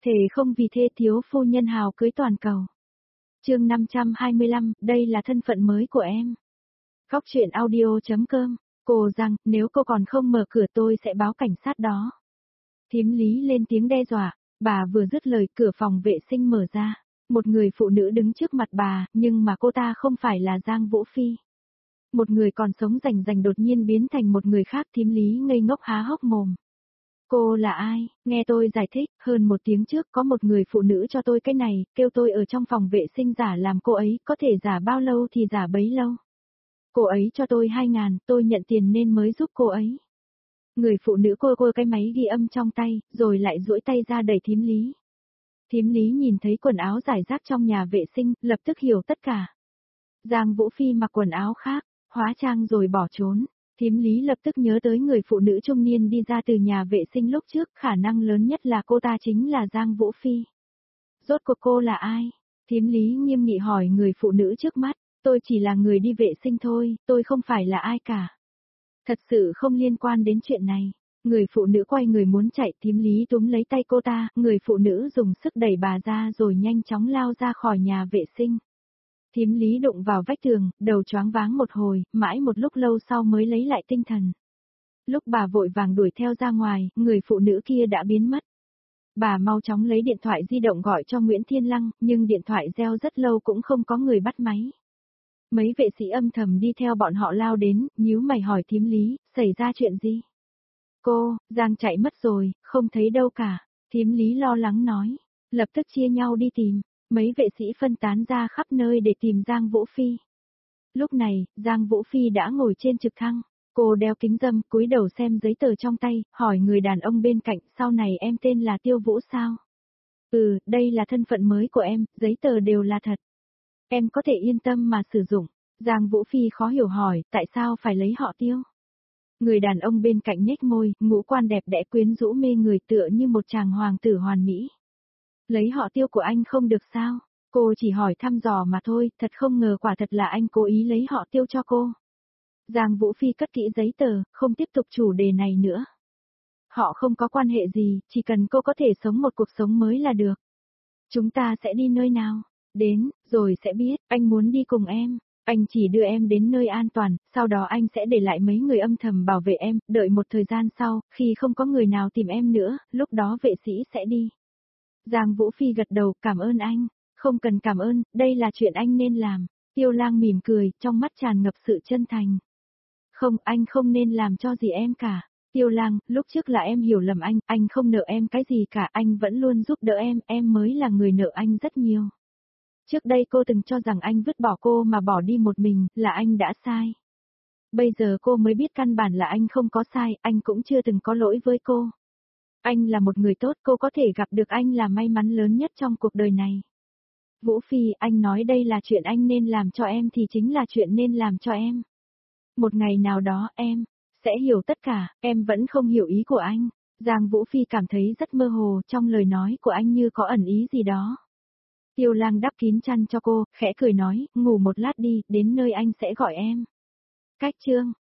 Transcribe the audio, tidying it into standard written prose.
Thề không vì thê thiếu phu nhân hào cưới toàn cầu. Chương 525, đây là thân phận mới của em. Góc truyện audio.com. Cô rằng, nếu cô còn không mở cửa tôi sẽ báo cảnh sát đó. Thím Lý lên tiếng đe dọa, bà vừa dứt lời cửa phòng vệ sinh mở ra. Một người phụ nữ đứng trước mặt bà, nhưng mà cô ta không phải là Giang Vũ Phi. Một người còn sống rành rành đột nhiên biến thành một người khác. Thím Lý ngây ngốc há hốc mồm. Cô là ai? Nghe tôi giải thích, hơn một tiếng trước có một người phụ nữ cho tôi cái này, kêu tôi ở trong phòng vệ sinh giả làm cô ấy, có thể giả bao lâu thì giả bấy lâu. Cô ấy cho tôi 2.000, tôi nhận tiền nên mới giúp cô ấy. Người phụ nữ cô cái máy ghi âm trong tay, rồi lại duỗi tay ra đẩy Thím Lý. Thím Lý nhìn thấy quần áo rải rác trong nhà vệ sinh, lập tức hiểu tất cả. Giang Vũ Phi mặc quần áo khác, hóa trang rồi bỏ trốn. Thím Lý lập tức nhớ tới người phụ nữ trung niên đi ra từ nhà vệ sinh lúc trước, khả năng lớn nhất là cô ta chính là Giang Vũ Phi. Rốt cuộc cô là ai? Thím Lý nghiêm nghị hỏi người phụ nữ trước mắt, tôi chỉ là người đi vệ sinh thôi, tôi không phải là ai cả. Thật sự không liên quan đến chuyện này. Người phụ nữ quay người muốn chạy, Thím Lý túm lấy tay cô ta, người phụ nữ dùng sức đẩy bà ra rồi nhanh chóng lao ra khỏi nhà vệ sinh. Thím Lý đụng vào vách tường, đầu choáng váng một hồi, mãi một lúc lâu sau mới lấy lại tinh thần. Lúc bà vội vàng đuổi theo ra ngoài, người phụ nữ kia đã biến mất. Bà mau chóng lấy điện thoại di động gọi cho Nguyễn Thiên Lăng, nhưng điện thoại reo rất lâu cũng không có người bắt máy. Mấy vệ sĩ âm thầm đi theo bọn họ lao đến, nhíu mày hỏi Thím Lý, xảy ra chuyện gì? Cô, Giang chạy mất rồi, không thấy đâu cả. Thím Lý lo lắng nói, lập tức chia nhau đi tìm. Mấy vệ sĩ phân tán ra khắp nơi để tìm Giang Vũ Phi. Lúc này, Giang Vũ Phi đã ngồi trên trực thăng. Cô đeo kính râm, cúi đầu xem giấy tờ trong tay, hỏi người đàn ông bên cạnh, sau này em tên là Tiêu Vũ sao? Ừ, đây là thân phận mới của em, giấy tờ đều là thật. Em có thể yên tâm mà sử dụng. Giang Vũ Phi khó hiểu hỏi, tại sao phải lấy họ Tiêu? Người đàn ông bên cạnh nhếch môi, ngũ quan đẹp đẽ quyến rũ mê người tựa như một chàng hoàng tử hoàn mỹ. Lấy họ Tiêu của anh không được sao? Cô chỉ hỏi thăm dò mà thôi, thật không ngờ quả thật là anh cố ý lấy họ Tiêu cho cô. Giang Vũ Phi cất kỹ giấy tờ, không tiếp tục chủ đề này nữa. Họ không có quan hệ gì, chỉ cần cô có thể sống một cuộc sống mới là được. Chúng ta sẽ đi nơi nào? Đến, rồi sẽ biết, anh muốn đi cùng em. Anh chỉ đưa em đến nơi an toàn, sau đó anh sẽ để lại mấy người âm thầm bảo vệ em, đợi một thời gian sau, khi không có người nào tìm em nữa, lúc đó vệ sĩ sẽ đi. Giang Vũ Phi gật đầu, cảm ơn anh. Không cần cảm ơn, đây là chuyện anh nên làm. Tiêu Lang mỉm cười, trong mắt tràn ngập sự chân thành. Không, anh không nên làm cho gì em cả. Tiêu Lang, lúc trước là em hiểu lầm anh không nợ em cái gì cả, anh vẫn luôn giúp đỡ em mới là người nợ anh rất nhiều. Trước đây cô từng cho rằng anh vứt bỏ cô mà bỏ đi một mình, là anh đã sai. Bây giờ cô mới biết căn bản là anh không có sai, anh cũng chưa từng có lỗi với cô. Anh là một người tốt, cô có thể gặp được anh là may mắn lớn nhất trong cuộc đời này. Vũ Phi, anh nói đây là chuyện anh nên làm cho em thì chính là chuyện nên làm cho em. Một ngày nào đó em sẽ hiểu tất cả, em vẫn không hiểu ý của anh. Giang Vũ Phi cảm thấy rất mơ hồ, trong lời nói của anh như có ẩn ý gì đó. Tiêu Lang đắp kín chăn cho cô, khẽ cười nói, ngủ một lát đi, đến nơi anh sẽ gọi em. Cách chương